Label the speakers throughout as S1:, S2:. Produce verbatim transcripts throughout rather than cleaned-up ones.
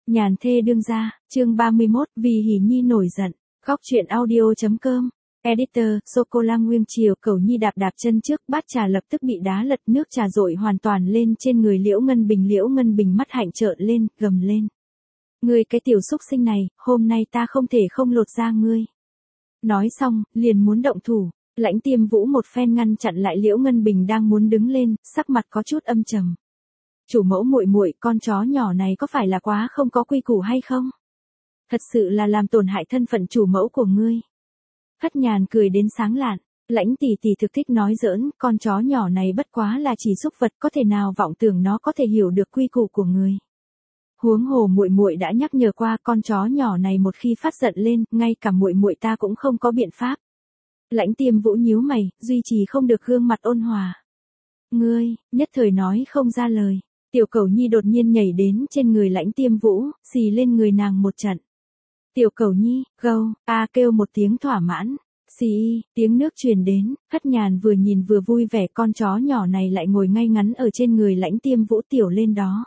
S1: Nhàn thê đương gia, chương ba mươi mốt, vì Hỉ Nhi nổi giận. Góc truyện audio.com. Editor, Sô-cô-la Nguyên Triều. Cẩu Nhi đạp đạp chân trước, bát trà lập tức bị đá lật, nước trà dội hoàn toàn lên trên người Liễu Ngân Bình. Liễu Ngân Bình mắt hạnh trợn lên, gầm lên. Ngươi cái tiểu xúc sinh này, hôm nay ta không thể không lột da ngươi. Nói xong, liền muốn động thủ. Lãnh Tiêm Vũ một phen ngăn chặn lại Liễu Ngân Bình đang muốn đứng lên, sắc mặt có chút âm trầm. Chủ mẫu muội muội, con chó nhỏ này có phải là quá không có quy củ hay không? Thật sự là làm tổn hại thân phận chủ mẫu của ngươi. Hất Nhàn cười đến sáng lạn, Lãnh tỷ tỷ thực thích nói giỡn, con chó nhỏ này bất quá là chỉ súc vật, có thể nào vọng tưởng nó có thể hiểu được quy củ của người. Huống hồ muội muội đã nhắc nhở qua, con chó nhỏ này một khi phát giận lên, ngay cả muội muội ta cũng không có biện pháp. Lãnh Tiêm Vũ nhíu mày, duy trì không được gương mặt ôn hòa. Ngươi, nhất thời nói không ra lời. Tiểu Cẩu Nhi đột nhiên nhảy đến trên người Lãnh Tiêm Vũ, xì lên người nàng một trận. Tiểu Cẩu Nhi, gâu, a kêu một tiếng thỏa mãn. Xì, tiếng nước truyền đến, Hất Nhàn vừa nhìn vừa vui vẻ, con chó nhỏ này lại ngồi ngay ngắn ở trên người Lãnh Tiêm Vũ tiểu lên đó.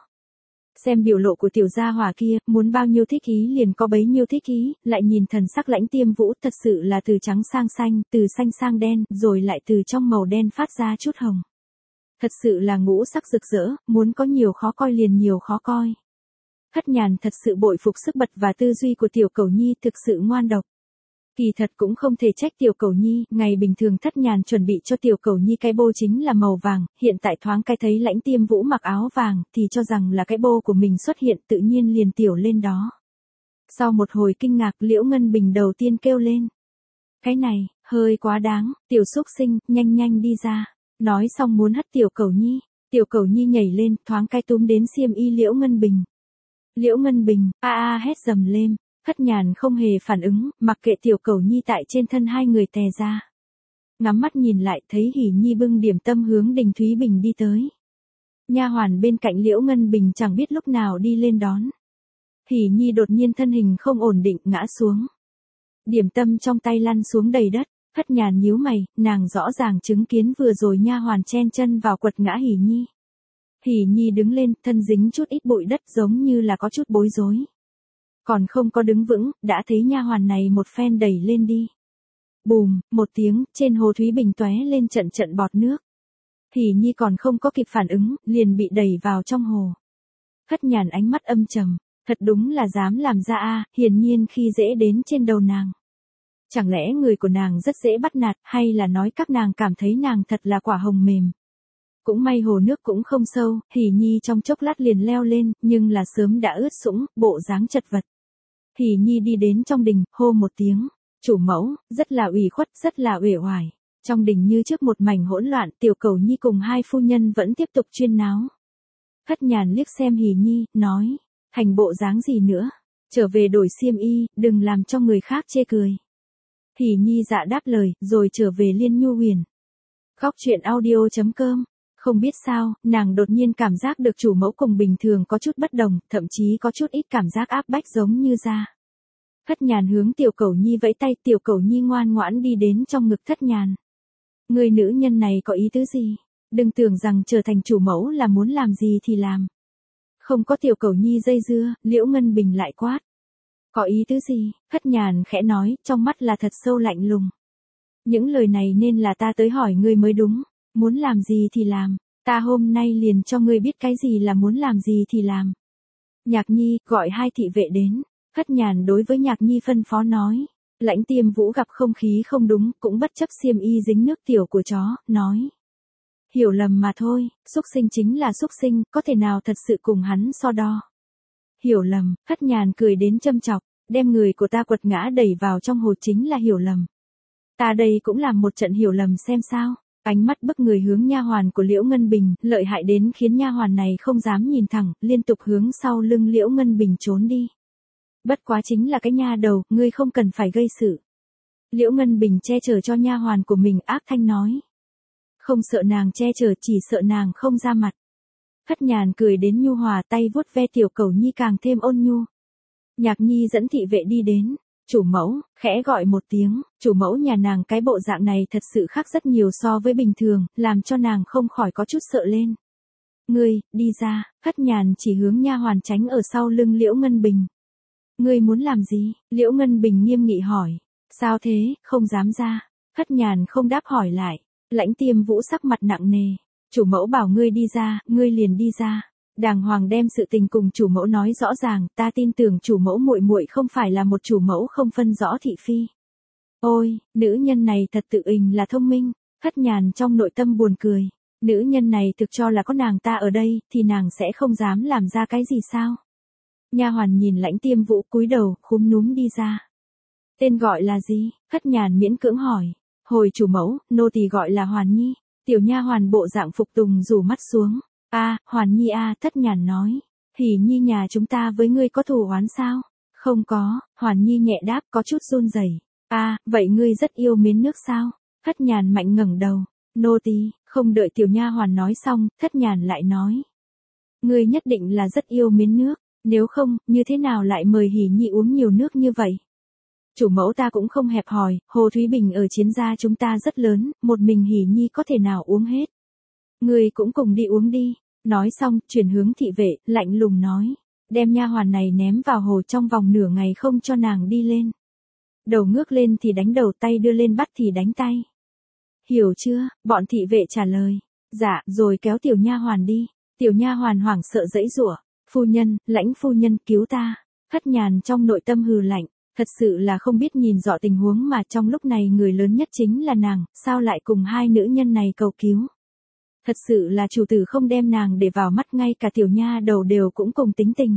S1: Xem biểu lộ của tiểu gia hỏa kia, muốn bao nhiêu thích ý liền có bấy nhiêu thích ý, lại nhìn thần sắc Lãnh Tiêm Vũ thật sự là từ trắng sang xanh, từ xanh sang đen, rồi lại từ trong màu đen phát ra chút hồng. Thật sự là ngũ sắc rực rỡ, muốn có nhiều khó coi liền nhiều khó coi. Hất Nhàn thật sự bội phục sức bật và tư duy của Tiểu Cẩu Nhi, thực sự ngoan độc. Kỳ thật cũng không thể trách Tiểu Cẩu Nhi, ngày bình thường Thất Nhàn chuẩn bị cho Tiểu Cẩu Nhi cái bô chính là màu vàng, hiện tại thoáng cái thấy Lãnh Tiêm Vũ mặc áo vàng, thì cho rằng là cái bô của mình xuất hiện, tự nhiên liền tiểu lên đó. Sau một hồi kinh ngạc, Liễu Ngân Bình đầu tiên kêu lên. Cái này, hơi quá đáng, tiểu xúc sinh, nhanh nhanh đi ra. Nói xong muốn hất Tiểu Cẩu Nhi, Tiểu Cẩu Nhi nhảy lên, thoáng cái túm đến xiêm y Liễu Ngân Bình. Liễu Ngân Bình, a a hét dầm lên, Hất Nhàn không hề phản ứng, mặc kệ Tiểu Cẩu Nhi tại trên thân hai người tè ra. Ngắm mắt nhìn lại, thấy Hỉ Nhi bưng điểm tâm hướng Đình Thúy Bình đi tới. Nha hoàn bên cạnh Liễu Ngân Bình chẳng biết lúc nào đi lên đón. Hỉ Nhi đột nhiên thân hình không ổn định ngã xuống. Điểm tâm trong tay lăn xuống đầy đất. Hất Nhàn nhíu mày, nàng rõ ràng chứng kiến vừa rồi nha hoàn chen chân vào quật ngã Hỉ Nhi. Hỉ Nhi đứng lên, thân dính chút ít bụi đất giống như là có chút bối rối. Còn không có đứng vững, đã thấy nha hoàn này một phen đẩy lên đi. Bùm, một tiếng, trên hồ Thúy Bình tóe lên trận trận bọt nước. Hỉ Nhi còn không có kịp phản ứng, liền bị đẩy vào trong hồ. Hất Nhàn ánh mắt âm trầm, thật đúng là dám làm ra a, hiển nhiên khi dễ đến trên đầu nàng. Chẳng lẽ người của nàng rất dễ bắt nạt, hay là nói các nàng cảm thấy nàng thật là quả hồng mềm. Cũng may hồ nước cũng không sâu, Hỉ Nhi trong chốc lát liền leo lên, nhưng là sớm đã ướt sũng, bộ dáng chật vật. Hỉ Nhi đi đến trong đình, hô một tiếng, chủ mẫu, rất là ủy khuất, rất là uể oải. Trong đình như trước một mảnh hỗn loạn, Tiểu Cẩu Nhi cùng hai phu nhân vẫn tiếp tục chuyên náo. Hất Nhàn liếc xem Hỉ Nhi, nói, hành bộ dáng gì nữa, trở về đổi xiêm y, đừng làm cho người khác chê cười. Hỉ Nhi dạ đáp lời, rồi trở về Liên Nhu Huyền. Góc truyện audio.com. Không biết sao, nàng đột nhiên cảm giác được chủ mẫu cùng bình thường có chút bất đồng, thậm chí có chút ít cảm giác áp bách giống như ra. Hất Nhàn hướng Tiểu Cẩu Nhi vẫy tay, Tiểu Cẩu Nhi ngoan ngoãn đi đến trong ngực Thất Nhàn. Người nữ nhân này có ý tứ gì? Đừng tưởng rằng trở thành chủ mẫu là muốn làm gì thì làm. Không có Tiểu Cẩu Nhi dây dưa, Liễu Ngân Bình lại quát. Có ý tứ gì? Hất Nhàn khẽ nói, trong mắt là thật sâu lạnh lùng. Những lời này nên là ta tới hỏi ngươi mới đúng, muốn làm gì thì làm, ta hôm nay liền cho ngươi biết cái gì là muốn làm gì thì làm. Nhạc Nhi, gọi hai thị vệ đến. Hất Nhàn đối với Nhạc Nhi phân phó nói. Lãnh Tiêm Vũ gặp không khí không đúng, cũng bất chấp xiêm y dính nước tiểu của chó, nói. Hiểu lầm mà thôi, xúc sinh chính là xúc sinh, có thể nào thật sự cùng hắn so đo. Hiểu lầm, Hất Nhàn cười đến châm chọc, đem người của ta quật ngã đẩy vào trong hồ chính là hiểu lầm. Ta đây cũng làm một trận hiểu lầm xem sao. Ánh mắt bức người hướng nha hoàn của Liễu Ngân Bình, lợi hại đến khiến nha hoàn này không dám nhìn thẳng, liên tục hướng sau lưng Liễu Ngân Bình trốn đi. Bất quá chính là cái nha đầu, ngươi không cần phải gây sự. Liễu Ngân Bình che chở cho nha hoàn của mình, ác thanh nói. Không sợ nàng che chở, chỉ sợ nàng không ra mặt. Hất Nhàn cười đến nhu hòa, tay vuốt ve Tiểu Cẩu Nhi càng thêm ôn nhu. Nhạc Nhi dẫn thị vệ đi đến. Chủ mẫu, khẽ gọi một tiếng, chủ mẫu nhà nàng cái bộ dạng này thật sự khác rất nhiều so với bình thường, làm cho nàng không khỏi có chút sợ lên. Ngươi, đi ra, Khất Nhàn chỉ hướng nha hoàn tránh ở sau lưng Liễu Ngân Bình. Ngươi muốn làm gì? Liễu Ngân Bình nghiêm nghị hỏi. Sao thế, không dám ra. Khất Nhàn không đáp hỏi lại. Lãnh Tiêm Vũ sắc mặt nặng nề. Chủ mẫu bảo ngươi đi ra, ngươi liền đi ra. Đàng hoàng đem sự tình cùng chủ mẫu nói rõ ràng, ta tin tưởng chủ mẫu muội muội không phải là một chủ mẫu không phân rõ thị phi. Ôi, nữ nhân này thật tự ình là thông minh. Khất Nhàn trong nội tâm buồn cười. Nữ nhân này thực cho là có nàng ta ở đây, thì nàng sẽ không dám làm ra cái gì sao? Nha hoàn nhìn Lãnh Tiêm Vũ cúi đầu, khúm núm đi ra. Tên gọi là gì? Khất Nhàn miễn cưỡng hỏi. Hồi chủ mẫu, nô tỳ gọi là Hoàn Nhi. Tiểu nha hoàn bộ dạng phục tùng rủ mắt xuống. A, Hoàn Nhi a, Thất Nhàn nói. Hỉ Nhi nhà chúng ta với ngươi có thù oán sao? Không có, Hoàn Nhi nhẹ đáp có chút run rẩy. A, vậy ngươi rất yêu mến nước sao? Thất Nhàn mạnh ngẩng đầu. Nô tỳ, không đợi tiểu nha hoàn nói xong, Thất Nhàn lại nói. Ngươi nhất định là rất yêu mến nước, nếu không, như thế nào lại mời Hỉ Nhi uống nhiều nước như vậy? Chủ mẫu ta cũng không hẹp hòi, Hồ Thúy Bình ở Chiến gia chúng ta rất lớn, một mình Hỉ Nhi có thể nào uống hết. Ngươi cũng cùng đi uống đi. Nói xong, chuyển hướng thị vệ, lạnh lùng nói. Đem nha hoàn này ném vào hồ trong vòng nửa ngày không cho nàng đi lên. Đầu ngước lên thì đánh đầu, tay đưa lên bắt thì đánh tay. Hiểu chưa? Bọn thị vệ trả lời. Dạ, rồi kéo tiểu nha hoàn đi. Tiểu nha hoàn hoảng sợ giãy giụa. Phu nhân, Lãnh phu nhân cứu ta. Khất Nhàn trong nội tâm hừ lạnh. Thật sự là không biết nhìn rõ tình huống mà trong lúc này người lớn nhất chính là nàng, sao lại cùng hai nữ nhân này cầu cứu. Thật sự là chủ tử không đem nàng để vào mắt, ngay cả tiểu nha đầu đều cũng cùng tính tình.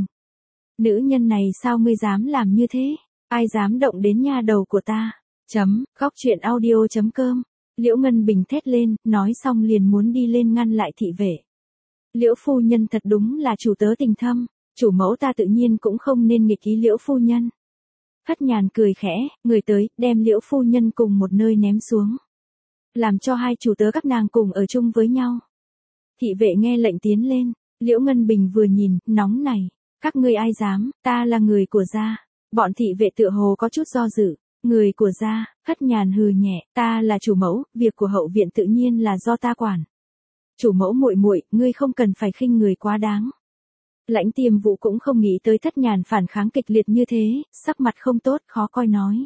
S1: Nữ nhân này sao ngươi dám làm như thế? Ai dám động đến nha đầu của ta? Chấm, góc truyện audio chấm com. Liễu Ngân Bình thét lên, nói xong liền muốn đi lên ngăn lại thị vệ. Liễu phu nhân thật đúng là chủ tớ tình thâm, chủ mẫu ta tự nhiên cũng không nên nghịch ý Liễu phu nhân. Khất Nhàn cười khẽ, người tới, đem Liễu phu nhân cùng một nơi ném xuống. Làm cho hai chủ tớ các nàng cùng ở chung với nhau. Thị vệ nghe lệnh tiến lên, Liễu Ngân Bình vừa nhìn, nóng này. Các ngươi ai dám, ta là người của gia. Bọn thị vệ tựa hồ có chút do dự. Người của gia, Khất Nhàn hừ nhẹ, ta là chủ mẫu, việc của hậu viện tự nhiên là do ta quản. Chủ mẫu muội muội, ngươi không cần phải khinh người quá đáng. Lãnh Tiêm Vũ cũng không nghĩ tới Thất Nhàn phản kháng kịch liệt như thế, sắc mặt không tốt, khó coi nói.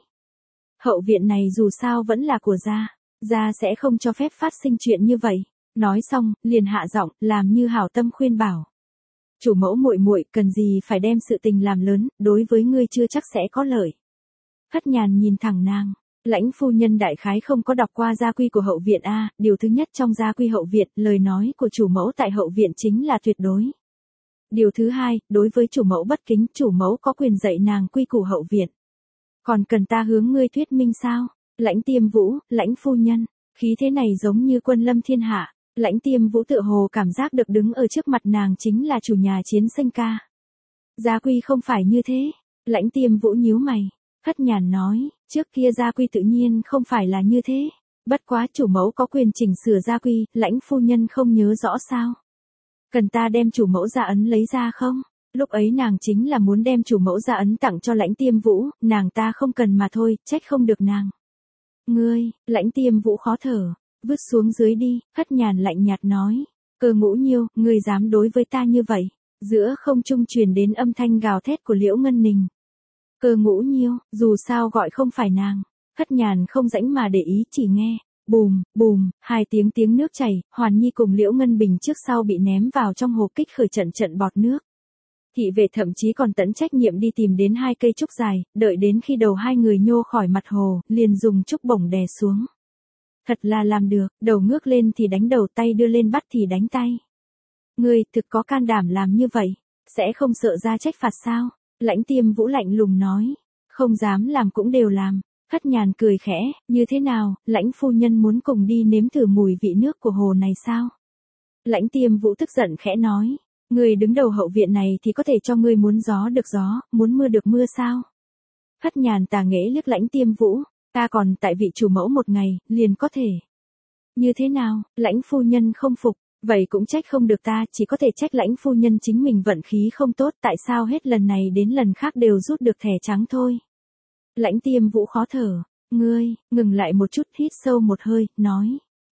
S1: Hậu viện này dù sao vẫn là của gia, gia sẽ không cho phép phát sinh chuyện như vậy. Nói xong, liền hạ giọng, làm như hảo tâm khuyên bảo. Chủ mẫu muội muội, cần gì phải đem sự tình làm lớn, đối với ngươi chưa chắc sẽ có lợi. Khất Nhàn nhìn thẳng nàng, Lãnh phu nhân đại khái không có đọc qua gia quy của hậu viện a, điều thứ nhất trong gia quy hậu viện, lời nói của chủ mẫu tại hậu viện chính là tuyệt đối. Điều thứ hai, đối với chủ mẫu bất kính, chủ mẫu có quyền dạy nàng quy củ hậu viện. Còn cần ta hướng ngươi thuyết minh sao? Lãnh Tiêm Vũ, Lãnh phu nhân, khí thế này giống như quân lâm thiên hạ. Lãnh Tiêm Vũ tựa hồ cảm giác được đứng ở trước mặt nàng chính là chủ nhà Chiến Sinh ca. Gia quy không phải như thế. Lãnh Tiêm Vũ nhíu mày. Khất Nhàn nói, trước kia gia quy tự nhiên không phải là như thế. Bất quá chủ mẫu có quyền chỉnh sửa gia quy, Lãnh phu nhân không nhớ rõ sao. Cần ta đem chủ mẫu gia ấn lấy ra không? Lúc ấy nàng chính là muốn đem chủ mẫu gia ấn tặng cho Lãnh Tiêm Vũ, nàng ta không cần mà thôi, trách không được nàng. Ngươi, Lãnh Tiêm Vũ khó thở. Vứt xuống dưới đi, Khất Nhàn lạnh nhạt nói. Cơ Ngũ Nhiêu, ngươi dám đối với ta như vậy. Giữa không trung truyền đến âm thanh gào thét của Liễu Ngân Ninh. Cơ Ngũ Nhiêu, dù sao gọi không phải nàng. Khất Nhàn không rãnh mà để ý, chỉ nghe. Bùm, bùm, hai tiếng tiếng nước chảy, Hoàn Nhi cùng Liễu Ngân Bình trước sau bị ném vào trong hồ kích khởi trận trận bọt nước. Thị vệ thậm chí còn tận trách nhiệm đi tìm đến hai cây trúc dài, đợi đến khi đầu hai người nhô khỏi mặt hồ, liền dùng trúc bổng đè xuống. Thật là làm được, đầu ngước lên thì đánh đầu, tay đưa lên bắt thì đánh tay. Ngươi thực có can đảm làm như vậy, sẽ không sợ ra trách phạt sao? Lãnh Tiêm Vũ lạnh lùng nói, không dám làm cũng đều làm. Khất Nhàn cười khẽ, như thế nào, Lãnh phu nhân muốn cùng đi nếm thử mùi vị nước của hồ này sao? Lãnh Tiêm Vũ tức giận khẽ nói, ngươi đứng đầu hậu viện này thì có thể cho ngươi muốn gió được gió, muốn mưa được mưa sao? Khất Nhàn tà nghễ liếc Lãnh Tiêm Vũ. Ta còn tại vị chủ mẫu một ngày, liền có thể. Như thế nào, Lãnh phu nhân không phục, vậy cũng trách không được ta, chỉ có thể trách Lãnh phu nhân chính mình vận khí không tốt, tại sao hết lần này đến lần khác đều rút được thẻ trắng thôi. Lãnh Tiêm Vũ khó thở, ngươi, ngừng lại một chút, hít sâu một hơi, nói,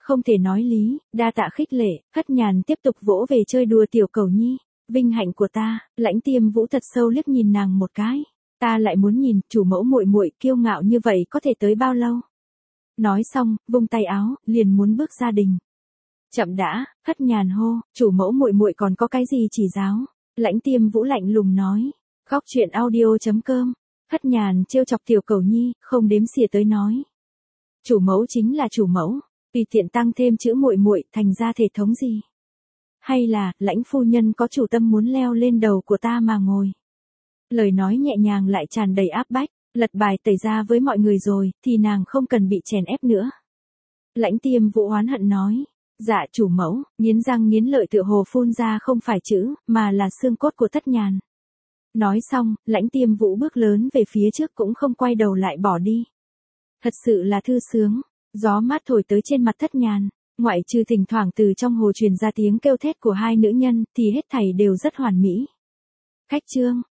S1: không thể nói lý, đa tạ khích lệ, Khất Nhàn tiếp tục vỗ về chơi đùa tiểu Cẩu Nhi. Vinh hạnh của ta, Lãnh Tiêm Vũ thật sâu liếc nhìn nàng một cái. Ta lại muốn nhìn, chủ mẫu muội muội kiêu ngạo như vậy có thể tới bao lâu? Nói xong, vung tay áo, liền muốn bước ra đình. Chậm đã, Khất Nhàn hô, chủ mẫu muội muội còn có cái gì chỉ giáo? Lãnh Tiêm Vũ lạnh lùng nói. Khóc chuyện audio chấm com. Khất Nhàn trêu chọc tiểu Cẩu Nhi, không đếm xỉa tới nói. Chủ mẫu chính là chủ mẫu, tùy tiện tăng thêm chữ muội muội thành ra thể thống gì? Hay là, Lãnh phu nhân có chủ tâm muốn leo lên đầu của ta mà ngồi? Lời nói nhẹ nhàng lại tràn đầy áp bách, lật bài tẩy ra với mọi người rồi, thì nàng không cần bị chèn ép nữa. Lãnh Tiêm Vũ oán hận nói. Dạ chủ mẫu, nghiến răng nghiến lợi tựa hồ phun ra không phải chữ, mà là xương cốt của Thất Nhàn. Nói xong, Lãnh Tiêm Vũ bước lớn về phía trước cũng không quay đầu lại bỏ đi. Thật sự là thư sướng, gió mát thổi tới trên mặt Thất Nhàn, ngoại trừ thỉnh thoảng từ trong hồ truyền ra tiếng kêu thét của hai nữ nhân, thì hết thảy đều rất hoàn mỹ. Khách trương,